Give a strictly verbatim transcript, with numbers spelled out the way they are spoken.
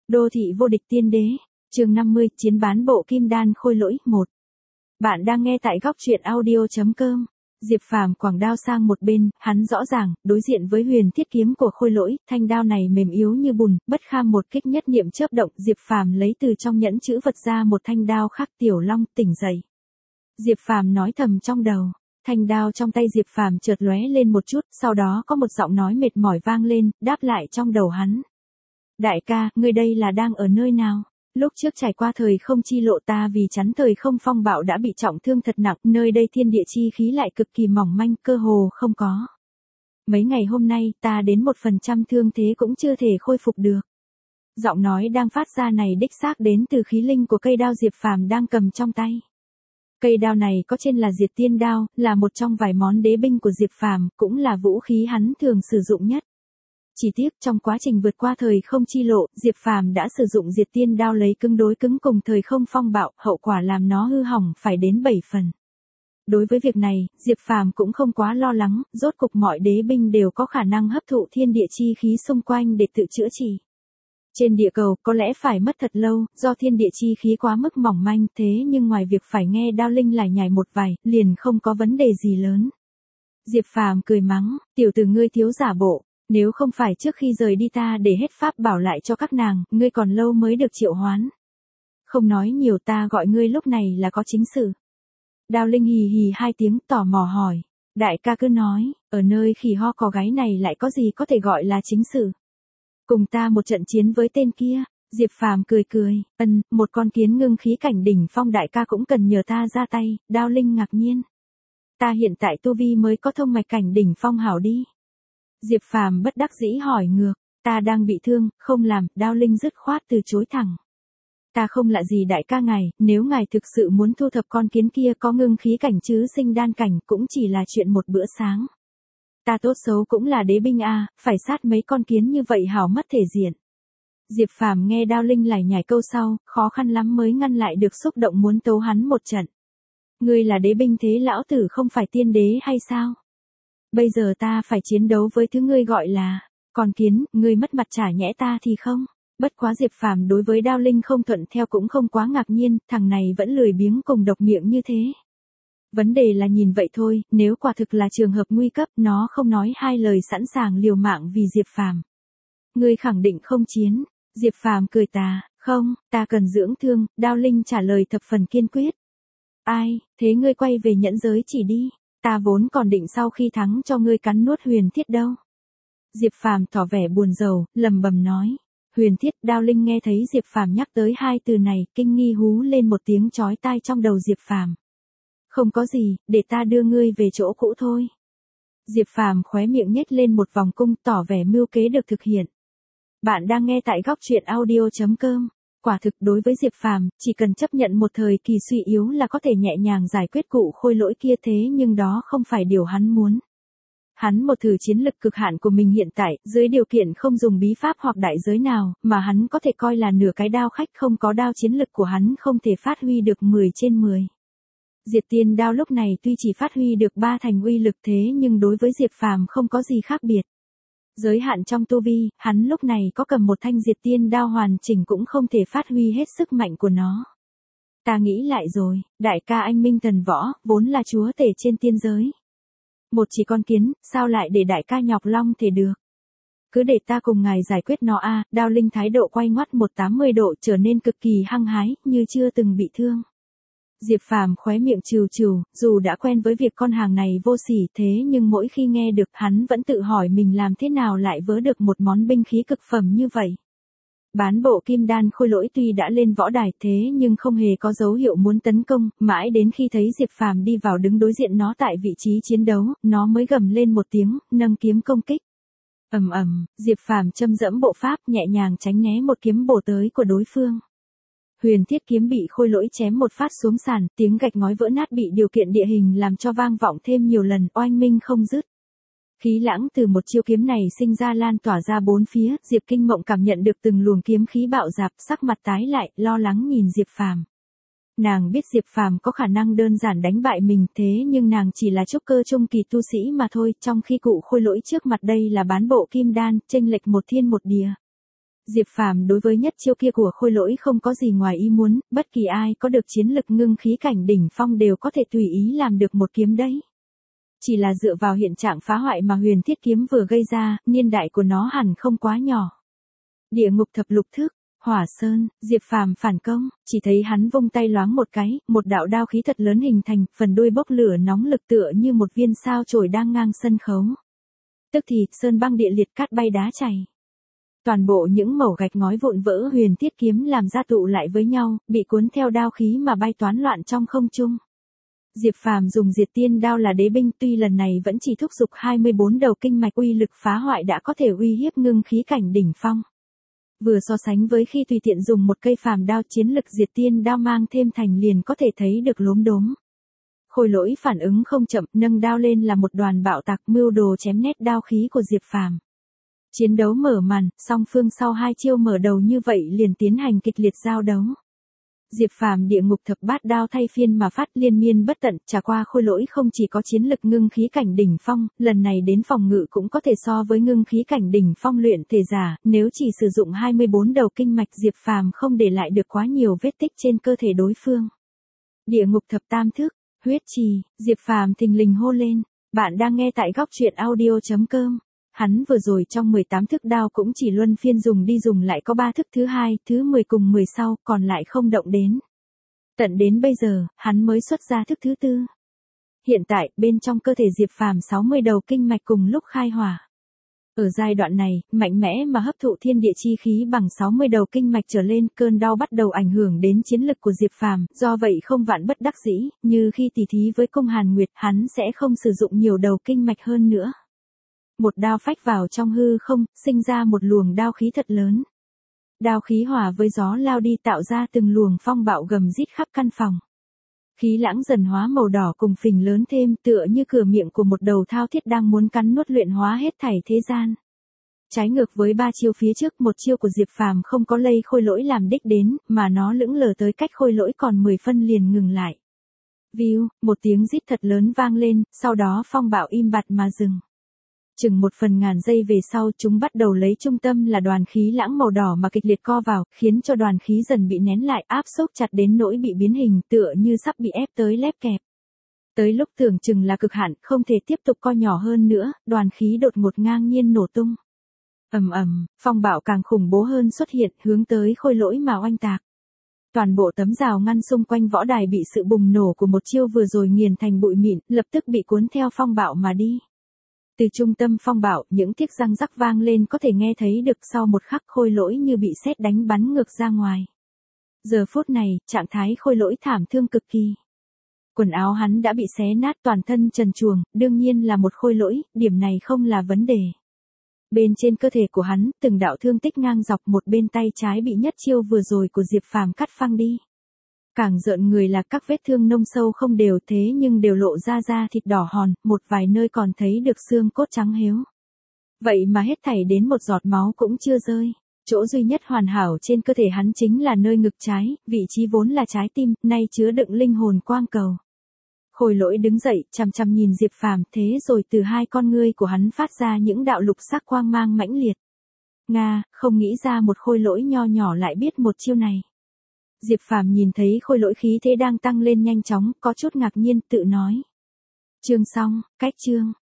Đô thị vô địch tiên đế, chương năm mươi, chiến bán bộ kim đan khôi lỗi, một. Bạn đang nghe tại góc truyện audio chấm com. Diệp Phàm quẳng đao sang một bên, hắn rõ ràng, đối diện với huyền thiết kiếm của khôi lỗi, thanh đao này mềm yếu như bùn, bất kham một kích nhất niệm chớp động, Diệp Phàm lấy từ trong nhẫn chữ vật ra một thanh đao khác. Tiểu Long, tỉnh dậy. Diệp Phàm nói thầm trong đầu. Thanh đao trong tay Diệp Phàm chợt lóe lên một chút, sau đó có một giọng nói mệt mỏi vang lên, đáp lại trong đầu hắn. Đại ca, ngươi đây là đang ở nơi nào? Lúc trước trải qua thời không chi lộ ta vì chắn thời không phong bạo đã bị trọng thương thật nặng, nơi đây thiên địa chi khí lại cực kỳ mỏng manh, cơ hồ không có. Mấy ngày hôm nay, ta đến một phần trăm thương thế cũng chưa thể khôi phục được. Giọng nói đang phát ra này đích xác đến từ khí linh của cây đao Diệp Phàm đang cầm trong tay. Cây đao này có trên là Diệt Tiên đao, là một trong vài món đế binh của Diệp Phàm, cũng là vũ khí hắn thường sử dụng nhất. Chỉ tiếc trong quá trình vượt qua thời không chi lộ, Diệp Phàm đã sử dụng Diệt Tiên đao lấy cứng đối cứng cùng thời không phong bạo, hậu quả làm nó hư hỏng phải đến bảy phần. Đối với việc này, Diệp Phàm cũng không quá lo lắng, rốt cục mọi đế binh đều có khả năng hấp thụ thiên địa chi khí xung quanh để tự chữa trị. Trên địa cầu, có lẽ phải mất thật lâu, do thiên địa chi khí quá mức mỏng manh, thế nhưng ngoài việc phải nghe đao linh lải nhải một vài, liền không có vấn đề gì lớn. Diệp Phàm cười mắng, tiểu tử ngươi thiếu giả bộ. Nếu không phải trước khi rời đi ta để hết pháp bảo lại cho các nàng, ngươi còn lâu mới được triệu hoán. Không nói nhiều, ta gọi ngươi lúc này là có chính sự. Đao Linh hì hì hai tiếng tò mò hỏi. Đại ca cứ nói, ở nơi khỉ ho cò gáy này lại có gì có thể gọi là chính sự. Cùng ta một trận chiến với tên kia. Diệp Phàm cười cười, ân, một con kiến ngưng khí cảnh đỉnh phong đại ca cũng cần nhờ ta ra tay. Đao Linh ngạc nhiên. Ta hiện tại tu vi mới có thông mạch cảnh đỉnh phong hảo đi. Diệp Phàm bất đắc dĩ hỏi ngược, ta đang bị thương, không làm, Đao Linh dứt khoát từ chối thẳng. Ta không lạ gì đại ca ngài, nếu ngài thực sự muốn thu thập con kiến kia có ngưng khí cảnh chứ sinh đan cảnh cũng chỉ là chuyện một bữa sáng. Ta tốt xấu cũng là đế binh a, phải sát mấy con kiến như vậy hảo mất thể diện. Diệp Phàm nghe Đao Linh lải nhải câu sau, khó khăn lắm mới ngăn lại được xúc động muốn tấu hắn một trận. Ngươi là đế binh thế lão tử không phải tiên đế hay sao? Bây giờ ta phải chiến đấu với thứ ngươi gọi là con kiến, ngươi mất mặt trả nhẽ ta thì không. Bất quá Diệp Phàm đối với Đao Linh không thuận theo cũng không quá ngạc nhiên, thằng này vẫn lười biếng cùng độc miệng như thế. Vấn đề là nhìn vậy thôi, nếu quả thực là trường hợp nguy cấp, nó không nói hai lời sẵn sàng liều mạng vì Diệp Phàm. Ngươi khẳng định không chiến. Diệp Phàm cười tà, không, ta cần dưỡng thương. Đao Linh trả lời thập phần kiên quyết. Ai, thế ngươi quay về nhẫn giới chỉ đi. Ta vốn còn định sau khi thắng cho ngươi cắn nuốt huyền thiết đâu. Diệp Phàm tỏ vẻ buồn rầu, lầm bầm nói. Huyền thiết. Đao Linh nghe thấy Diệp Phàm nhắc tới hai từ này, kinh nghi hú lên một tiếng chói tai trong đầu Diệp Phàm. Không có gì, để ta đưa ngươi về chỗ cũ thôi. Diệp Phàm khóe miệng nhếch lên một vòng cung tỏ vẻ mưu kế được thực hiện. Bạn đang nghe tại góc truyện audio chấm com. Quả thực đối với Diệp Phàm, chỉ cần chấp nhận một thời kỳ suy yếu là có thể nhẹ nhàng giải quyết cụ khôi lỗi kia, thế nhưng đó không phải điều hắn muốn. Hắn một thử chiến lực cực hạn của mình hiện tại, dưới điều kiện không dùng bí pháp hoặc đại giới nào, mà hắn có thể coi là nửa cái đao khách, không có đao chiến lực của hắn không thể phát huy được mười trên mười. Diệt Tiên đao lúc này tuy chỉ phát huy được ba thành uy lực thế nhưng đối với Diệp Phàm không có gì khác biệt. Giới hạn trong tu vi, hắn lúc này có cầm một thanh Diệt Tiên đao hoàn chỉnh cũng không thể phát huy hết sức mạnh của nó. Ta nghĩ lại rồi, đại ca anh minh thần võ, vốn là chúa tể trên tiên giới. Một chỉ con kiến, sao lại để đại ca nhọc long thể được? Cứ để ta cùng ngài giải quyết nó a. Đao Linh thái độ quay ngoắt một trăm tám mươi độ trở nên cực kỳ hăng hái, như chưa từng bị thương. Diệp Phàm khóe miệng trừ trừ, dù đã quen với việc con hàng này vô sỉ thế nhưng mỗi khi nghe được hắn vẫn tự hỏi mình làm thế nào lại vớ được một món binh khí cực phẩm như vậy. Bán bộ kim đan khôi lỗi tuy đã lên võ đài thế nhưng không hề có dấu hiệu muốn tấn công, mãi đến khi thấy Diệp Phàm đi vào đứng đối diện nó tại vị trí chiến đấu, nó mới gầm lên một tiếng, nâng kiếm công kích. Ầm ầm, Diệp Phàm châm dẫm bộ pháp nhẹ nhàng tránh né một kiếm bổ tới của đối phương. Huyền thiết kiếm bị khôi lỗi chém một phát xuống sàn, tiếng gạch ngói vỡ nát bị điều kiện địa hình làm cho vang vọng thêm nhiều lần, oanh minh không dứt. Khí lãng từ một chiêu kiếm này sinh ra lan tỏa ra bốn phía, Diệp Kinh Mộng cảm nhận được từng luồng kiếm khí bạo dạp, sắc mặt tái lại, lo lắng nhìn Diệp Phàm. Nàng biết Diệp Phàm có khả năng đơn giản đánh bại mình thế nhưng nàng chỉ là trúc cơ trung kỳ tu sĩ mà thôi, trong khi cụ khôi lỗi trước mặt đây là bán bộ kim đan, chênh lệch một thiên một địa. Diệp Phàm đối với nhất chiêu kia của Khôi Lỗi không có gì ngoài ý muốn, bất kỳ ai có được chiến lực ngưng khí cảnh đỉnh phong đều có thể tùy ý làm được một kiếm đấy. Chỉ là dựa vào hiện trạng phá hoại mà huyền thiết kiếm vừa gây ra, niên đại của nó hẳn không quá nhỏ. Địa ngục thập lục thức, Hỏa Sơn, Diệp Phàm phản công, chỉ thấy hắn vung tay loáng một cái, một đạo đao khí thật lớn hình thành, phần đuôi bốc lửa nóng lực tựa như một viên sao chổi đang ngang sân khấu. Tức thì, sơn băng địa liệt cát bay đá chảy. Toàn bộ những mẩu gạch ngói vụn vỡ huyền thiết kiếm làm ra tụ lại với nhau, bị cuốn theo đao khí mà bay toán loạn trong không trung. Diệp Phàm dùng diệt tiên đao là đế binh, tuy lần này vẫn chỉ thúc giục hai mươi bốn đầu kinh mạch, uy lực phá hoại đã có thể uy hiếp ngưng khí cảnh đỉnh phong. Vừa so sánh với khi tùy tiện dùng một cây phàm đao, chiến lực diệt tiên đao mang thêm thành liền có thể thấy được lốm đốm. Khôi Lỗi phản ứng không chậm, nâng đao lên là một đoàn bạo tạc, mưu đồ chém nét đao khí của Diệp Phàm. Chiến đấu mở màn, song phương sau hai chiêu mở đầu như vậy liền tiến hành kịch liệt giao đấu. Diệp Phàm địa ngục thập bát đao thay phiên mà phát, liên miên bất tận, trả qua Khôi Lỗi không chỉ có chiến lực ngưng khí cảnh đỉnh phong, lần này đến phòng ngự cũng có thể so với ngưng khí cảnh đỉnh phong luyện thể giả, nếu chỉ sử dụng hai mươi bốn đầu kinh mạch, Diệp Phàm không để lại được quá nhiều vết tích trên cơ thể đối phương. Địa ngục thập tam thức, huyết trì, Diệp Phàm thình lình hô lên, bạn đang nghe tại góc truyện audio chấm com. Hắn vừa rồi trong mười tám thức đao cũng chỉ luân phiên dùng đi dùng lại có ba thức, thứ hai, thứ mười cùng mười sau, còn lại không động đến. Tận đến bây giờ, hắn mới xuất ra thức thứ tư. Hiện tại, bên trong cơ thể Diệp Phàm sáu mươi đầu kinh mạch cùng lúc khai hỏa. Ở giai đoạn này, mạnh mẽ mà hấp thụ thiên địa chi khí bằng sáu mươi đầu kinh mạch trở lên, cơn đau bắt đầu ảnh hưởng đến chiến lực của Diệp Phàm, do vậy không vạn bất đắc dĩ, như khi tỉ thí với Cung Hàn Nguyệt, hắn sẽ không sử dụng nhiều đầu kinh mạch hơn nữa. Một đao phách vào trong hư không, sinh ra một luồng đao khí thật lớn. Đao khí hòa với gió lao đi tạo ra từng luồng phong bạo gầm rít khắp căn phòng. Khí lãng dần hóa màu đỏ cùng phình lớn thêm, tựa như cửa miệng của một đầu thao thiết đang muốn cắn nuốt luyện hóa hết thảy thế gian. Trái ngược với ba chiêu phía trước, một chiêu của Diệp Phàm không có lây Khôi Lỗi làm đích đến, mà nó lững lờ tới cách Khôi Lỗi còn mười phân liền ngừng lại. View, một tiếng rít thật lớn vang lên, sau đó phong bạo im bặt mà dừng. Chừng một phần ngàn giây về sau, chúng bắt đầu lấy trung tâm là đoàn khí lãng màu đỏ mà kịch liệt co vào, khiến cho đoàn khí dần bị nén lại, áp xúc chặt đến nỗi bị biến hình, tựa như sắp bị ép tới lép kẹp. Tới lúc tưởng chừng là cực hạn, không thể tiếp tục co nhỏ hơn nữa, đoàn khí đột ngột ngang nhiên nổ tung. Ầm ầm, phong bạo càng khủng bố hơn xuất hiện, hướng tới Khôi Lỗi mà oanh tạc. Toàn bộ tấm rào ngăn xung quanh võ đài bị sự bùng nổ của một chiêu vừa rồi nghiền thành bụi mịn, lập tức bị cuốn theo phong bạo mà đi. Từ trung tâm phong bạo, những tiếng răng rắc vang lên có thể nghe thấy được, sau một khắc Khôi Lỗi như bị sét đánh bắn ngược ra ngoài. Giờ phút này, trạng thái Khôi Lỗi thảm thương cực kỳ. Quần áo hắn đã bị xé nát, toàn thân trần truồng, đương nhiên là một Khôi Lỗi, điểm này không là vấn đề. Bên trên cơ thể của hắn, từng đạo thương tích ngang dọc, một bên tay trái bị nhất chiêu vừa rồi của Diệp Phàm cắt phăng đi. Càng rợn người là các vết thương nông sâu không đều, thế nhưng đều lộ ra da thịt đỏ hòn, một vài nơi còn thấy được xương cốt trắng héo. Vậy mà hết thảy đến một giọt máu cũng chưa rơi. Chỗ duy nhất hoàn hảo trên cơ thể hắn chính là nơi ngực trái, vị trí vốn là trái tim, nay chứa đựng linh hồn quang cầu. Khôi Lỗi đứng dậy, chằm chằm nhìn Diệp Phàm, thế rồi từ hai con ngươi của hắn phát ra những đạo lục sắc quang mang mãnh liệt. Nga, không nghĩ ra một Khôi Lỗi nho nhỏ lại biết một chiêu này. Diệp Phàm nhìn thấy Khôi Lỗi khí thế đang tăng lên nhanh chóng, có chút ngạc nhiên, tự nói. Chương xong, cách chương.